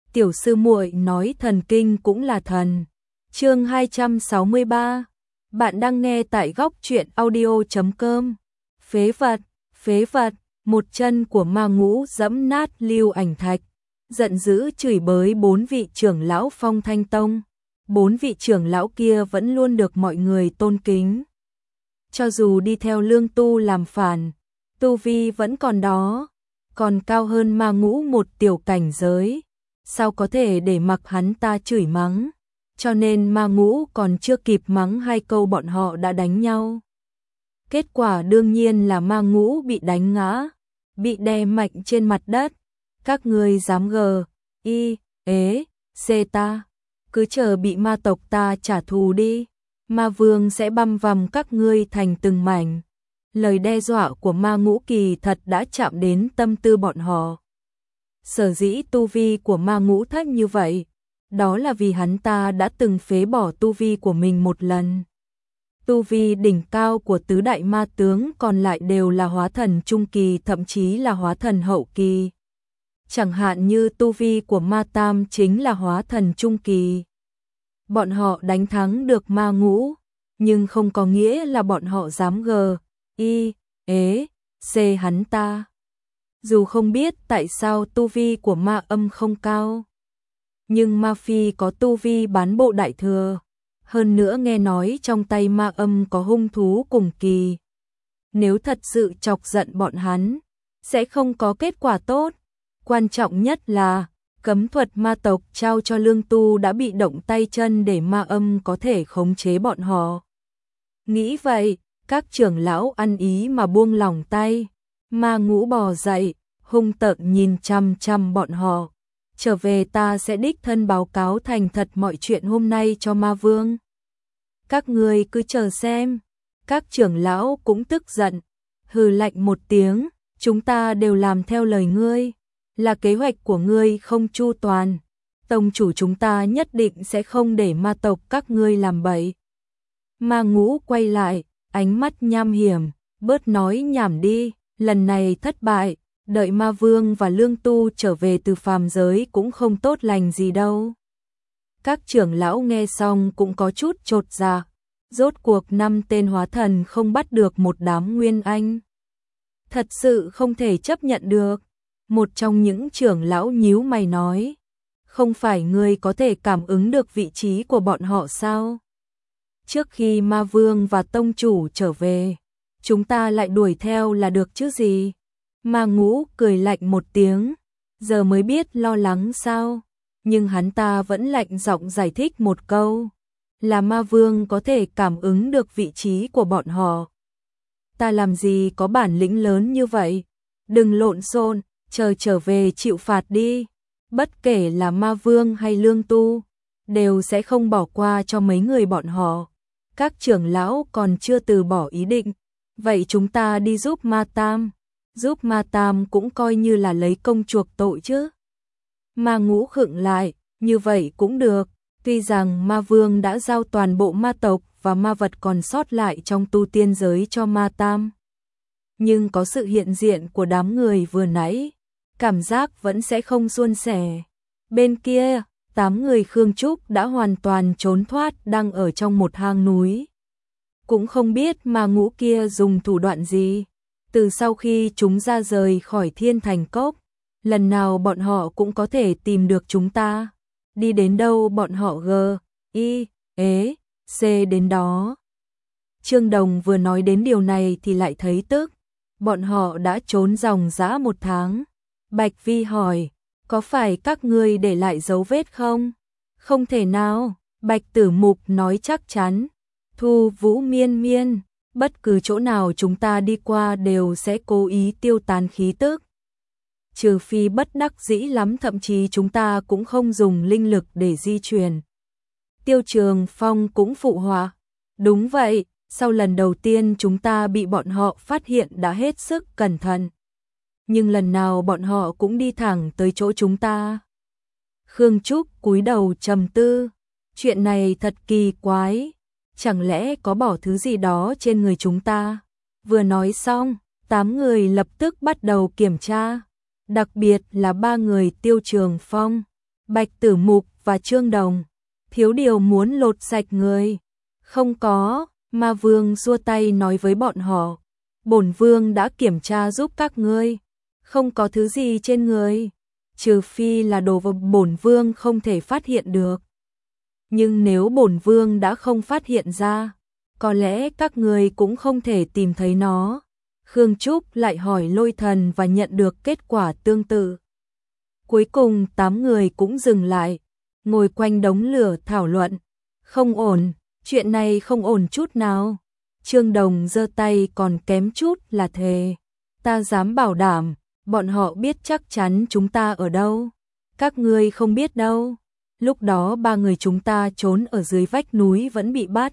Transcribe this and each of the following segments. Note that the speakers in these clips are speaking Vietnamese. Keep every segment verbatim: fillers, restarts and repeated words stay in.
tiểu sư muội nói thần kinh cũng là thần. Chương hai trăm sáu mươi ba. Bạn đang nghe tại góc truyện audio chấm com. Phế vật, phế vật, một chân của ma ngũ giẫm nát Lưu Ảnh Thạch, giận dữ chửi bới bốn vị trưởng lão Phong Thanh Tông. Bốn vị trưởng lão kia vẫn luôn được mọi người tôn kính. Cho dù đi theo Lương Tu làm phản, tu vi vẫn còn đó, còn cao hơn ma ngũ một tiểu cảnh giới, sao có thể để mặc hắn ta chửi mắng, cho nên ma ngũ còn chưa kịp mắng hai câu bọn họ đã đánh nhau. Kết quả đương nhiên là ma ngũ bị đánh ngã, bị đè mạnh trên mặt đất. Các ngươi dám gờ, y, ế, xê ta, cứ chờ bị ma tộc ta trả thù đi, ma vương sẽ băm vằm các ngươi thành từng mảnh. Lời đe dọa của ma ngũ kỳ thật đã chạm đến tâm tư bọn họ. Sở dĩ tu vi của ma ngũ thấp như vậy, đó là vì hắn ta đã từng phế bỏ tu vi của mình một lần. Tu vi đỉnh cao của tứ đại ma tướng còn lại đều là hóa thần trung kỳ, thậm chí là hóa thần hậu kỳ. Chẳng hạn như tu vi của ma tam chính là hóa thần trung kỳ. Bọn họ đánh thắng được ma ngũ, nhưng không có nghĩa là bọn họ dám gờ, y, ế, xê hắn ta. Dù không biết tại sao tu vi của ma âm không cao, nhưng ma phi có tu vi bán bộ đại thừa. Hơn nữa nghe nói trong tay ma âm có hung thú cùng kỳ. Nếu thật sự chọc giận bọn hắn, sẽ không có kết quả tốt. Quan trọng nhất là, cấm thuật ma tộc trao cho Lương Tu đã bị động tay chân để ma âm có thể khống chế bọn họ. Nghĩ vậy, các trưởng lão ăn ý mà buông lỏng tay. Ma ngũ bò dậy, hung tợn nhìn chằm chằm bọn họ. Trở về ta sẽ đích thân báo cáo thành thật mọi chuyện hôm nay cho ma vương. Các ngươi cứ chờ xem. Các trưởng lão cũng tức giận, hừ lạnh một tiếng, chúng ta đều làm theo lời ngươi. Là kế hoạch của ngươi không chu toàn, tông chủ chúng ta nhất định sẽ không để ma tộc các ngươi làm bậy. Ma ngũ quay lại, ánh mắt nham hiểm, bớt nói nhảm đi, lần này thất bại, đợi ma vương và Lương Tu trở về từ phàm giới cũng không tốt lành gì đâu. Các trưởng lão nghe xong cũng có chút chột dạ, rốt cuộc năm tên hóa thần không bắt được một đám nguyên anh. Thật sự không thể chấp nhận được. Một trong những trưởng lão nhíu mày nói, không phải ngươi có thể cảm ứng được vị trí của bọn họ sao? Trước khi ma vương và tông chủ trở về, chúng ta lại đuổi theo là được chứ gì? Ma ngũ cười lạnh một tiếng, giờ mới biết lo lắng sao? Nhưng hắn ta vẫn lạnh giọng giải thích một câu, là ma vương có thể cảm ứng được vị trí của bọn họ. Ta làm gì có bản lĩnh lớn như vậy? Đừng lộn xộn, chờ trở về chịu phạt đi. Bất kể là ma vương hay Lương Tu, đều sẽ không bỏ qua cho mấy người bọn họ. Các trưởng lão còn chưa từ bỏ ý định, vậy chúng ta đi giúp ma tam. Giúp ma tam cũng coi như là lấy công chuộc tội chứ. Ma ngũ khựng lại, như vậy cũng được. Tuy rằng ma vương đã giao toàn bộ ma tộc và ma vật còn sót lại trong tu tiên giới cho ma tam, nhưng có sự hiện diện của đám người vừa nãy, cảm giác vẫn sẽ không suôn sẻ. Bên kia, tám người Khương Trúc đã hoàn toàn trốn thoát, đang ở trong một hang núi. Cũng không biết ma ngũ kia dùng thủ đoạn gì. Từ sau khi chúng ra rời khỏi Thiên Thành Cốc, lần nào bọn họ cũng có thể tìm được chúng ta. Đi đến đâu bọn họ gờ, y, ế, xê đến đó. Trương Đồng vừa nói đến điều này thì lại thấy tức. Bọn họ đã trốn ròng rã một tháng. Bạch Vi hỏi, có phải các ngươi để lại dấu vết không? Không thể nào, Bạch Tử Mục nói chắc chắn. Thu Vũ miên miên, bất cứ chỗ nào chúng ta đi qua đều sẽ cố ý tiêu tán khí tức. Trừ phi bất đắc dĩ lắm, thậm chí chúng ta cũng không dùng linh lực để di chuyển. Tiêu Trường Phong cũng phụ họa. Đúng vậy, sau lần đầu tiên chúng ta bị bọn họ phát hiện đã hết sức cẩn thận. Nhưng lần nào bọn họ cũng đi thẳng tới chỗ chúng ta. Khương Trúc cúi đầu trầm tư. Chuyện này thật kỳ quái. Chẳng lẽ có bỏ thứ gì đó trên người chúng ta? Vừa nói xong, tám người lập tức bắt đầu kiểm tra. Đặc biệt là ba người Tiêu Trường Phong, Bạch Tử Mục và Trương Đồng. Thiếu điều muốn lột sạch người. Không có, Ma Vương xua tay nói với bọn họ. Bổn Vương đã kiểm tra giúp các ngươi. Không có thứ gì trên người. Trừ phi là đồ vật bổn Vương không thể phát hiện được. Nhưng nếu bổn Vương đã không phát hiện ra, có lẽ các người cũng không thể tìm thấy nó. Khương Trúc lại hỏi Lôi Thần và nhận được kết quả tương tự. Cuối cùng tám người cũng dừng lại, ngồi quanh đống lửa thảo luận. Không ổn, chuyện này không ổn chút nào. Trương Đồng giơ tay còn kém chút là thề. Ta dám bảo đảm, bọn họ biết chắc chắn chúng ta ở đâu. Các ngươi không biết đâu. Lúc đó ba người chúng ta trốn ở dưới vách núi vẫn bị bắt.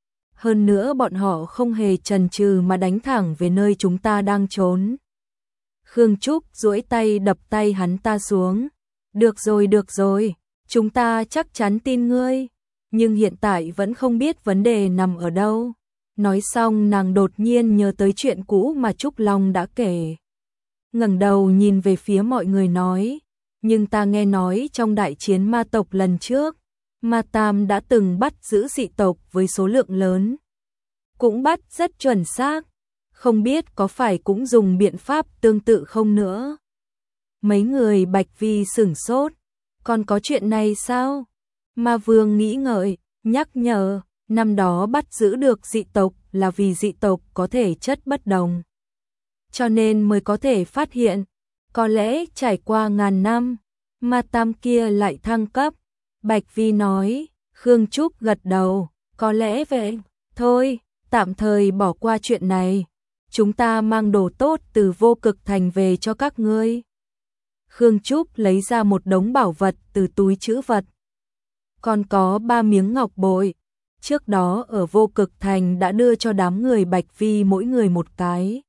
Hơn nữa bọn họ không hề chần chừ mà đánh thẳng về nơi chúng ta đang trốn. Khương Trúc duỗi tay đập tay hắn ta xuống. Được rồi, được rồi, chúng ta chắc chắn tin ngươi. Nhưng hiện tại vẫn không biết vấn đề nằm ở đâu. Nói xong nàng đột nhiên nhớ tới chuyện cũ mà Trúc Long đã kể. Ngẩng đầu nhìn về phía mọi người nói. Nhưng ta nghe nói trong đại chiến ma tộc lần trước, Ma Tam đã từng bắt giữ dị tộc với số lượng lớn. Cũng bắt rất chuẩn xác. Không biết có phải cũng dùng biện pháp tương tự không nữa. Mấy người Bạch Vi sửng sốt. Còn có chuyện này sao? Ma Vương nghĩ ngợi, nhắc nhở. Năm đó bắt giữ được dị tộc là vì dị tộc có thể chất bất đồng. Cho nên mới có thể phát hiện. Có lẽ trải qua ngàn năm, Ma Tam kia lại thăng cấp. Bạch Vi nói. Khương Trúc gật đầu. Có lẽ vậy. Thôi, tạm thời bỏ qua chuyện này. Chúng ta mang đồ tốt từ Vô Cực Thành về cho các ngươi. Khương Trúc lấy ra một đống bảo vật từ túi trữ vật. Còn có ba miếng ngọc bội. Trước đó ở Vô Cực Thành đã đưa cho đám người Bạch Vi mỗi người một cái.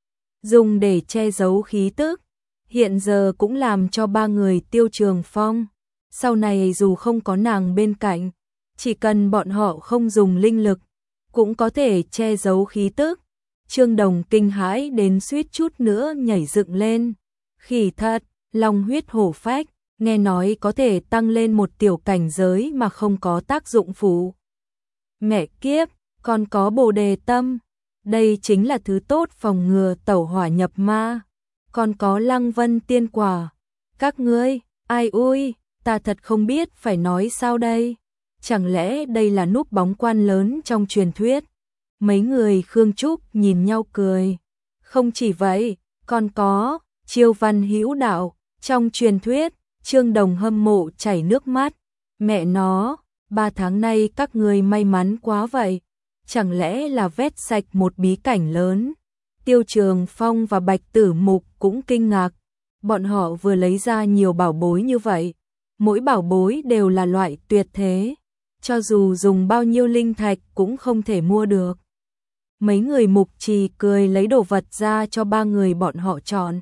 Dùng để che giấu khí tức. Hiện giờ cũng làm cho ba người Tiêu Trường Phong. Sau này dù không có nàng bên cạnh, chỉ cần bọn họ không dùng linh lực, cũng có thể che giấu khí tức. Trương Đồng kinh hãi đến suýt chút nữa nhảy dựng lên. Khỉ thật, long huyết hổ phách, nghe nói có thể tăng lên một tiểu cảnh giới mà không có tác dụng phụ. Mẹ kiếp, còn có bồ đề tâm. Đây chính là thứ tốt phòng ngừa tẩu hỏa nhập ma. Còn có lăng vân tiên quả. Các ngươi, ai ui, ta thật không biết phải nói sao đây. Chẳng lẽ đây là núp bóng quan lớn trong truyền thuyết? Mấy người Khương Trúc nhìn nhau cười. Không chỉ vậy, còn có Chiêu Văn Hữu Đạo. Trong truyền thuyết, Trương Đồng hâm mộ chảy nước mắt. Mẹ nó, ba tháng nay các người may mắn quá vậy. Chẳng lẽ là vét sạch một bí cảnh lớn? Tiêu Trường Phong và Bạch Tử Mục cũng kinh ngạc. Bọn họ vừa lấy ra nhiều bảo bối như vậy. Mỗi bảo bối đều là loại tuyệt thế. Cho dù dùng bao nhiêu linh thạch cũng không thể mua được. Mấy người Mục Trì cười lấy đồ vật ra cho ba người bọn họ chọn.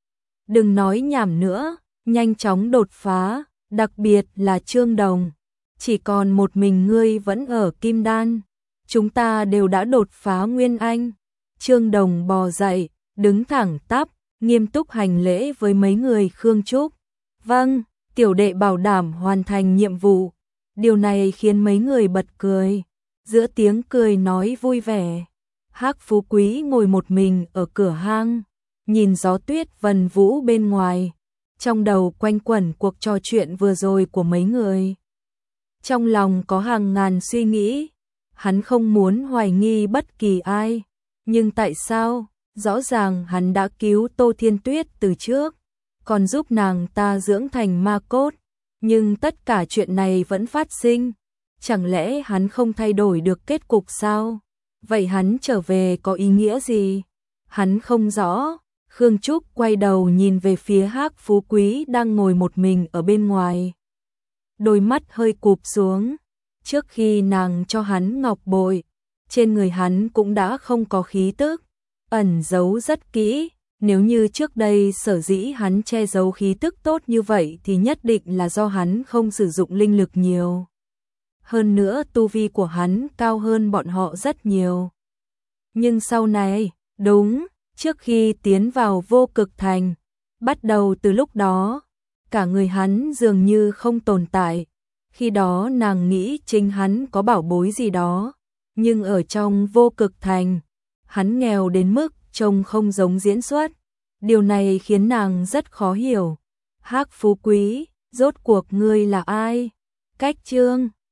Đừng nói nhảm nữa, nhanh chóng đột phá, đặc biệt là Trương Đồng. Chỉ còn một mình ngươi vẫn ở Kim Đan. Chúng ta đều đã đột phá Nguyên Anh. Trương Đồng bò dậy, đứng thẳng tắp, nghiêm túc hành lễ với mấy người Khương Trúc. Vâng, tiểu đệ bảo đảm hoàn thành nhiệm vụ. Điều này khiến mấy người bật cười. Giữa tiếng cười nói vui vẻ, Hắc Phú Quý ngồi một mình ở cửa hang, nhìn gió tuyết vần vũ bên ngoài. Trong đầu quanh quẩn cuộc trò chuyện vừa rồi của mấy người. Trong lòng có hàng ngàn suy nghĩ. Hắn không muốn hoài nghi bất kỳ ai. Nhưng tại sao? Rõ ràng hắn đã cứu Tô Thiên Tuyết từ trước, còn giúp nàng ta dưỡng thành ma cốt. Nhưng tất cả chuyện này vẫn phát sinh. Chẳng lẽ hắn không thay đổi được kết cục sao? Vậy hắn trở về có ý nghĩa gì? Hắn không rõ. Khương Trúc quay đầu nhìn về phía Hắc Phú Quý đang ngồi một mình ở bên ngoài. Đôi mắt hơi cụp xuống. Trước khi nàng cho hắn ngọc bội, trên người hắn cũng đã không có khí tức, ẩn giấu rất kỹ. Nếu như trước đây sở dĩ hắn che giấu khí tức tốt như vậy thì nhất định là do hắn không sử dụng linh lực nhiều. Hơn nữa tu vi của hắn cao hơn bọn họ rất nhiều. Nhưng sau này, đúng, trước khi tiến vào Vô Cực Thành, bắt đầu từ lúc đó, cả người hắn dường như không tồn tại. Khi đó nàng nghĩ chính hắn có bảo bối gì đó, nhưng ở trong Vô Cực Thành, hắn nghèo đến mức trông không giống diễn xuất. Điều này khiến nàng rất khó hiểu. Hắc Phú Quý, rốt cuộc ngươi là ai? Cách chương